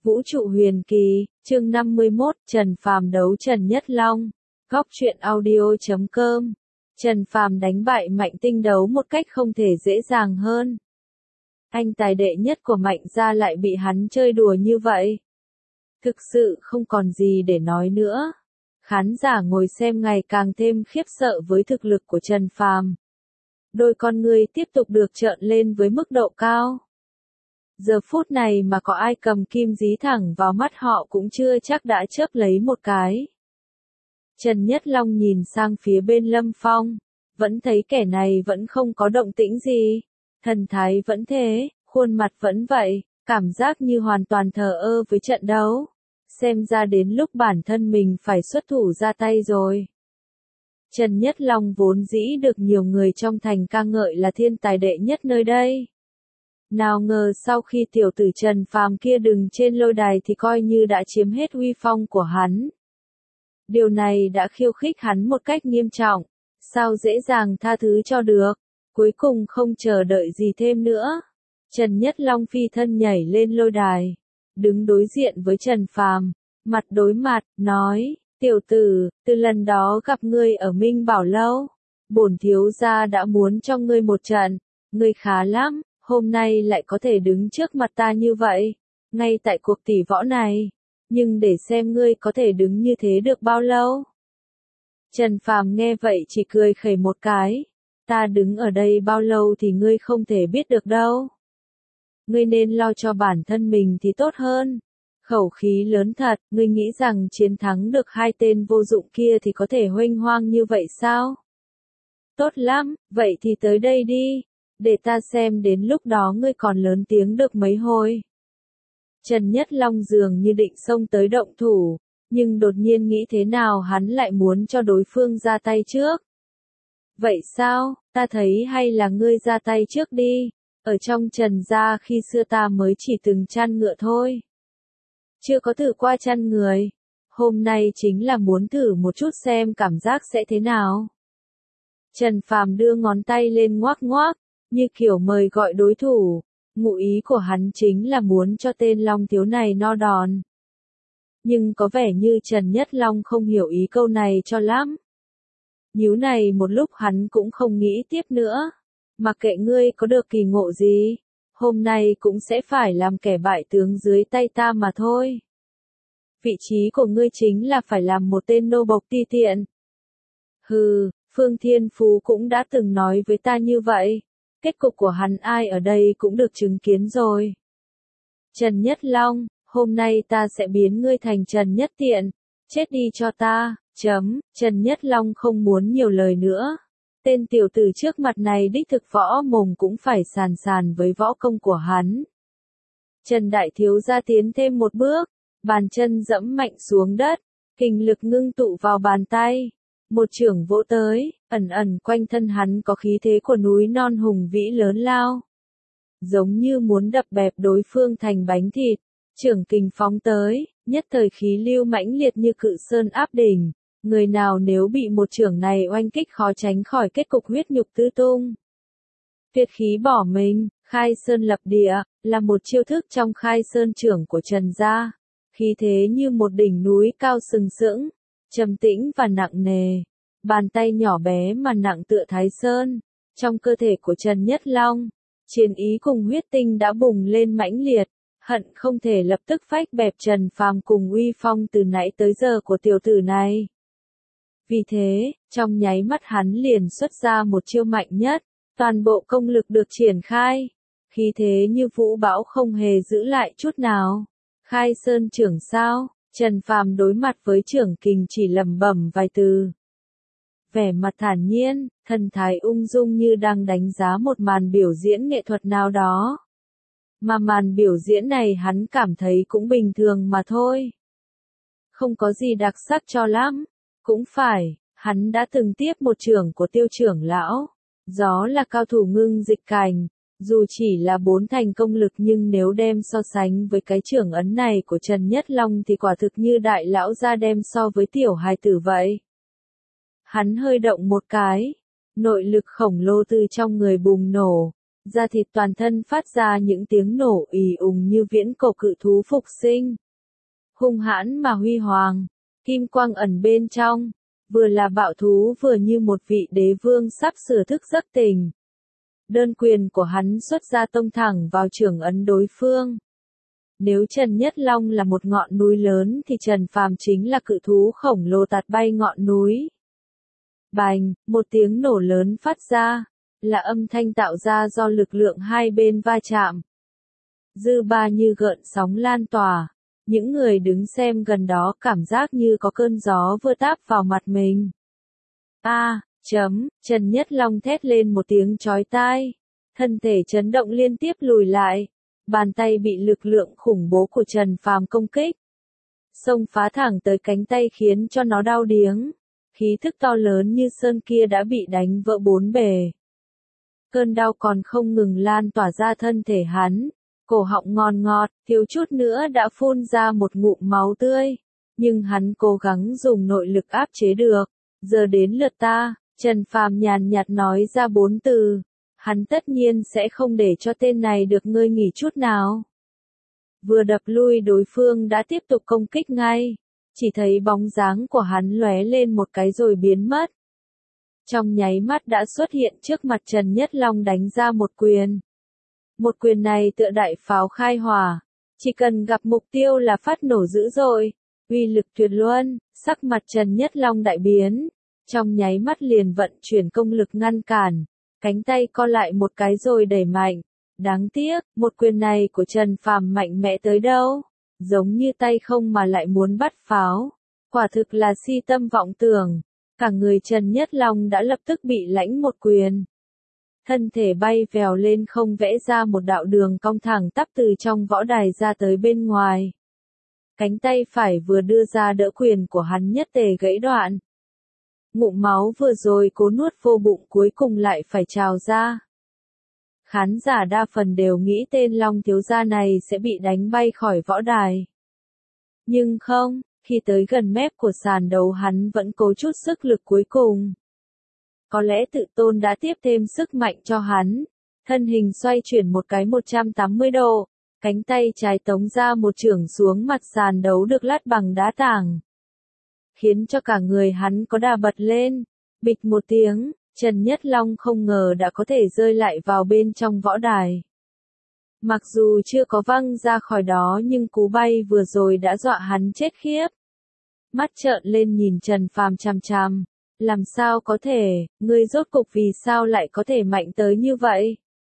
Vũ trụ huyền kỳ, chương 51, Trần Phàm đấu Trần Nhất Long. Góc truyện audio.com. Trần Phàm đánh bại Mạnh Tinh đấu một cách không thể dễ dàng hơn. Anh tài đệ nhất của Mạnh gia lại bị hắn chơi đùa như vậy. Thực sự không còn gì để nói nữa. Khán giả ngồi xem ngày càng thêm khiếp sợ với thực lực của Trần Phàm. Đôi con người tiếp tục được trợn lên với mức độ cao. Giờ phút này mà có ai cầm kim dí thẳng vào mắt họ cũng chưa chắc đã chớp lấy một cái. Trần Nhất Long nhìn sang phía bên Lâm Phong, vẫn thấy kẻ này vẫn không có động tĩnh gì. Thần thái vẫn thế, khuôn mặt vẫn vậy, cảm giác như hoàn toàn thờ ơ với trận đấu. Xem ra đến lúc bản thân mình phải xuất thủ ra tay rồi. Trần Nhất Long vốn dĩ được nhiều người trong thành ca ngợi là thiên tài đệ nhất nơi đây. Nào ngờ sau khi tiểu tử Trần Phàm kia đứng trên lôi đài thì coi như đã chiếm hết uy phong của hắn. Điều này đã khiêu khích hắn một cách nghiêm trọng, sao dễ dàng tha thứ cho được. Cuối cùng không chờ đợi gì thêm nữa, Trần Nhất Long phi thân nhảy lên lôi đài, đứng đối diện với Trần Phàm, mặt đối mặt, nói, tiểu tử, từ lần đó gặp ngươi ở Minh Bảo Lâu, bổn thiếu gia đã muốn cho ngươi một trận, ngươi khá lắm. Hôm nay lại có thể đứng trước mặt ta như vậy, ngay tại cuộc tỷ võ này, nhưng để xem ngươi có thể đứng như thế được bao lâu. Trần Phàm nghe vậy chỉ cười khẩy một cái, ta đứng ở đây bao lâu thì ngươi không thể biết được đâu. Ngươi nên lo cho bản thân mình thì tốt hơn. Khẩu khí lớn thật, ngươi nghĩ rằng chiến thắng được hai tên vô dụng kia thì có thể huênh hoang như vậy sao? Tốt lắm, vậy thì tới đây đi. Để ta xem đến lúc đó ngươi còn lớn tiếng được mấy hồi. Trần Nhất Long dường như định xông tới động thủ, nhưng đột nhiên nghĩ thế nào hắn lại muốn cho đối phương ra tay trước. Vậy sao, ta thấy hay là ngươi ra tay trước đi, ở trong Trần gia khi xưa ta mới chỉ từng chăn ngựa thôi. Chưa có thử qua chăn người, hôm nay chính là muốn thử một chút xem cảm giác sẽ thế nào. Trần Phàm đưa ngón tay lên ngoác ngoác, như kiểu mời gọi đối thủ, ngụ ý của hắn chính là muốn cho tên Long thiếu này no đòn. Nhưng có vẻ như Trần Nhất Long không hiểu ý câu này cho lắm. Nhíu này một lúc hắn cũng không nghĩ tiếp nữa. Mặc kệ ngươi có được kỳ ngộ gì, hôm nay cũng sẽ phải làm kẻ bại tướng dưới tay ta mà thôi. Vị trí của ngươi chính là phải làm một tên nô bộc ti tiện. Hừ, Phương Thiên Phú cũng đã từng nói với ta như vậy. Kết cục của hắn ai ở đây cũng được chứng kiến rồi. Trần Nhất Long, hôm nay ta sẽ biến ngươi thành Trần Nhất Tiện, chết đi cho ta, Trần Nhất Long không muốn nhiều lời nữa. Tên tiểu tử trước mặt này đích thực võ mồm cũng phải sàn sàn với võ công của hắn. Trần Đại Thiếu gia tiến thêm một bước, bàn chân dẫm mạnh xuống đất, kình lực ngưng tụ vào bàn tay. Một chưởng vỗ tới, ẩn ẩn quanh thân hắn có khí thế của núi non hùng vĩ lớn lao. Giống như muốn đập bẹp đối phương thành bánh thịt, chưởng kình phóng tới, nhất thời khí lưu mãnh liệt như cự sơn áp đỉnh. Người nào nếu bị một chưởng này oanh kích khó tránh khỏi kết cục huyết nhục tứ tung. Tuyệt khí bỏ mình, khai sơn lập địa, là một chiêu thức trong khai sơn chưởng của Trần gia. Khí thế như một đỉnh núi cao sừng sững, trầm tĩnh và nặng nề. Bàn tay nhỏ bé mà nặng tựa Thái Sơn. Trong cơ thể của Trần Nhất Long, chiến ý cùng huyết tinh đã bùng lên mãnh liệt, hận không thể lập tức phách bẹp Trần Phàm cùng uy phong từ nãy tới giờ của tiểu tử này. Vì thế, trong nháy mắt hắn liền xuất ra một chiêu mạnh nhất, toàn bộ công lực được triển khai. Khí thế như vũ bão không hề giữ lại chút nào. Khai sơn chưởng sao? Trần Phàm đối mặt với chưởng kình chỉ lẩm bẩm vài từ. Vẻ mặt thản nhiên, thần thái ung dung như đang đánh giá một màn biểu diễn nghệ thuật nào đó. Mà màn biểu diễn này hắn cảm thấy cũng bình thường mà thôi. Không có gì đặc sắc cho lắm. Cũng phải, hắn đã từng tiếp một chưởng của Tiêu trưởng lão. Đó là cao thủ Ngưng Dịch Cảnh. Dù chỉ là 4 thành công lực nhưng nếu đem so sánh với cái chưởng ấn này của Trần Nhất Long thì quả thực như đại lão gia đem so với tiểu hài tử vậy. Hắn hơi động một cái, nội lực khổng lồ từ trong người bùng nổ, Da thịt toàn thân phát ra những tiếng nổ ì ùng như viễn cổ cự thú phục sinh. Hung hãn mà huy hoàng, kim quang ẩn bên trong, vừa là bạo thú vừa như một vị đế vương sắp sửa thức giấc tỉnh. Đơn quyền của hắn xuất ra tông thẳng vào chưởng ấn đối phương. Nếu Trần Nhất Long là một ngọn núi lớn thì Trần Phàm chính là cự thú khổng lồ tạt bay ngọn núi. Bành, một tiếng nổ lớn phát ra, là âm thanh tạo ra do lực lượng hai bên va chạm. Dư ba như gợn sóng lan tỏa, những người đứng xem gần đó cảm giác như có cơn gió vừa táp vào mặt mình. Trần Nhất Long thét lên một tiếng chói tai, thân thể chấn động liên tiếp lùi lại, bàn tay bị lực lượng khủng bố của Trần Phàm công kích. Xông phá thẳng tới cánh tay khiến cho nó đau điếng, khí thức to lớn như sơn kia đã bị đánh vỡ bốn bề. Cơn đau còn không ngừng lan tỏa ra thân thể hắn, cổ họng ngon ngọt, thiếu chút nữa đã phun ra một ngụm máu tươi, nhưng hắn cố gắng dùng nội lực áp chế được. Giờ đến lượt ta, Trần Phàm nhàn nhạt nói ra 4 từ, hắn tất nhiên sẽ không để cho tên này được ngơi nghỉ chút nào. Vừa đập lui đối phương đã tiếp tục công kích ngay, chỉ thấy bóng dáng của hắn lóe lên một cái rồi biến mất. Trong nháy mắt đã xuất hiện trước mặt Trần Nhất Long đánh ra một quyền. Một quyền này tựa đại pháo khai hỏa, chỉ cần gặp mục tiêu là phát nổ dữ dội, uy lực tuyệt luân, sắc mặt Trần Nhất Long đại biến, trong nháy mắt liền vận chuyển công lực ngăn cản, cánh tay co lại một cái rồi đẩy mạnh. Đáng tiếc, một quyền này của Trần Phàm mạnh mẽ tới đâu, giống như tay không mà lại muốn bắt pháo, quả thực là si tâm vọng tưởng. Cả người Trần Nhất Long đã lập tức bị lãnh một quyền. Thân thể bay vèo lên không vẽ ra một đạo đường cong thẳng tắp từ trong võ đài ra tới bên ngoài. Cánh tay phải vừa đưa ra đỡ quyền của hắn nhất tề gãy đoạn. Ngụm máu vừa rồi cố nuốt vô bụng cuối cùng lại phải trào ra. Khán giả đa phần đều nghĩ tên Long thiếu gia này sẽ bị đánh bay khỏi võ đài. Nhưng không. Khi tới gần mép của sàn đấu hắn vẫn cố chút sức lực cuối cùng. Có lẽ tự tôn đã tiếp thêm sức mạnh cho hắn. Thân hình xoay chuyển một cái 180 độ, cánh tay trái tống ra một chưởng xuống mặt sàn đấu được lát bằng đá tảng. Khiến cho cả người hắn có đà bật lên. Bịch một tiếng, Trần Nhất Long không ngờ đã có thể rơi lại vào bên trong võ đài. Mặc dù chưa có văng ra khỏi đó nhưng cú bay vừa rồi đã dọa hắn chết khiếp. Mắt trợn lên nhìn Trần Phàm chằm chằm, làm sao có thể, ngươi rốt cục vì sao lại có thể mạnh tới như vậy?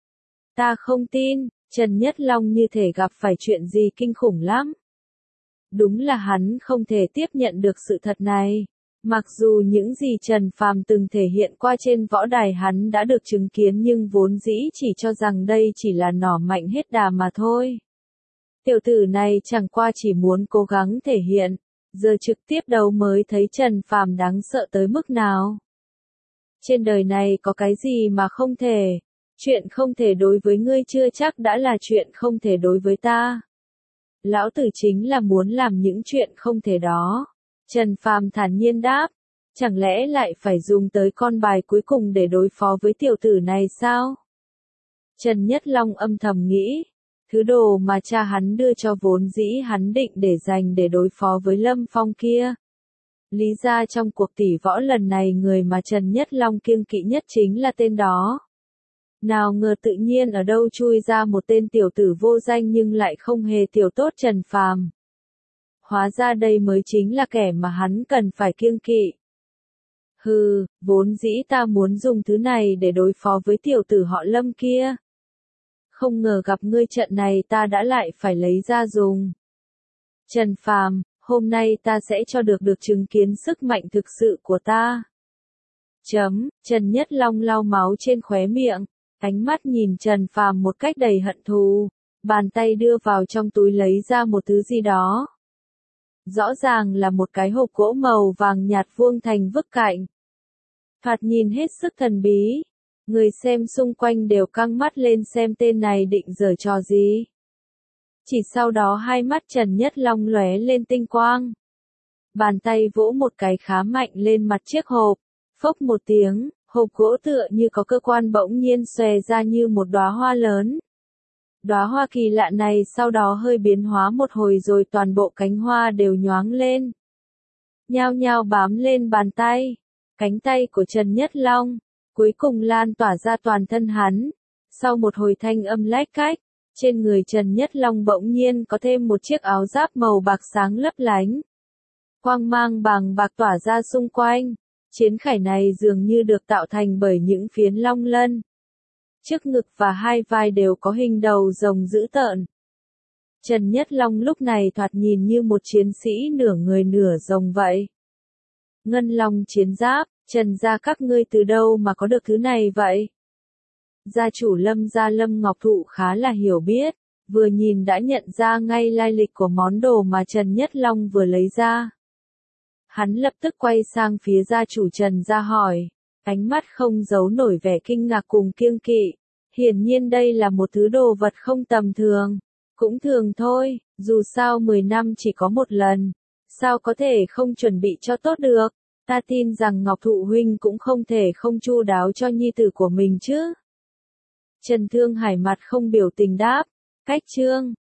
Ta không tin, Trần Nhất Long như thể gặp phải chuyện gì kinh khủng lắm. Đúng là hắn không thể tiếp nhận được sự thật này. Mặc dù những gì Trần Phàm từng thể hiện qua trên võ đài hắn đã được chứng kiến nhưng vốn dĩ chỉ cho rằng đây chỉ là nỏ mạnh hết đà mà thôi. Tiểu tử này chẳng qua chỉ muốn cố gắng thể hiện, giờ trực tiếp đấu mới thấy Trần Phàm đáng sợ tới mức nào. Trên đời này có cái gì mà không thể, chuyện không thể đối với ngươi chưa chắc đã là chuyện không thể đối với ta. Lão tử chính là muốn làm những chuyện không thể đó. Trần Phàm thản nhiên đáp, chẳng lẽ lại phải dùng tới con bài cuối cùng để đối phó với tiểu tử này sao? Trần Nhất Long âm thầm nghĩ, thứ đồ mà cha hắn đưa cho vốn dĩ hắn định để dành để đối phó với Lâm Phong kia. Lý ra trong cuộc tỷ võ lần này người mà Trần Nhất Long kiêng kỵ nhất chính là tên đó. Nào ngờ tự nhiên ở đâu chui ra một tên tiểu tử vô danh nhưng lại không hề tiểu tốt Trần Phàm. Hóa ra đây mới chính là kẻ mà hắn cần phải kiêng kỵ. Hừ, vốn dĩ ta muốn dùng thứ này để đối phó với tiểu tử họ Lâm kia. Không ngờ gặp ngươi trận này ta đã lại phải lấy ra dùng. Trần Phàm, hôm nay ta sẽ cho được chứng kiến sức mạnh thực sự của ta. Trần Nhất Long lau máu trên khóe miệng, ánh mắt nhìn Trần Phàm một cách đầy hận thù, bàn tay đưa vào trong túi lấy ra một thứ gì đó. Rõ ràng là một cái hộp gỗ màu vàng nhạt vuông thành vức cạnh. Thoạt nhìn hết sức thần bí. Người xem xung quanh đều căng mắt lên xem tên này định giở trò gì. Chỉ sau đó hai mắt Trần Nhất Long lóe lên tinh quang. Bàn tay vỗ một cái khá mạnh lên mặt chiếc hộp. Phốc một tiếng, Hộp gỗ tựa như có cơ quan bỗng nhiên xòe ra như một đóa hoa lớn. Đóa hoa kỳ lạ này sau đó hơi biến hóa một hồi rồi toàn bộ cánh hoa đều nhoáng lên. Nhao nhao bám lên bàn tay, cánh tay của Trần Nhất Long, cuối cùng lan tỏa ra toàn thân hắn. Sau một hồi thanh âm lách cách, trên người Trần Nhất Long bỗng nhiên có thêm một chiếc áo giáp màu bạc sáng lấp lánh. Quang mang bàng bạc tỏa ra xung quanh, chiến khải này dường như được tạo thành bởi những phiến long lân. Trước ngực và hai vai đều có hình đầu rồng dữ tợn. Trần Nhất Long lúc này thoạt nhìn như một chiến sĩ nửa người nửa rồng vậy. Ngân Long chiến giáp, Trần gia các ngươi từ đâu mà có được thứ này vậy? Gia chủ Lâm gia Lâm Ngọc Thụ khá là hiểu biết, vừa nhìn đã nhận ra ngay lai lịch của món đồ mà Trần Nhất Long vừa lấy ra. Hắn lập tức quay sang phía gia chủ Trần gia hỏi, ánh mắt không giấu nổi vẻ kinh ngạc cùng kiêng kỵ. Hiển nhiên đây là một thứ đồ vật không tầm thường. Cũng thường thôi, dù sao 10 năm chỉ có một lần. Sao có thể không chuẩn bị cho tốt được? Ta tin rằng Ngọc Thụ huynh cũng không thể không chu đáo cho nhi tử của mình chứ. Trần Thương Hải mặt không biểu tình đáp, cách chương.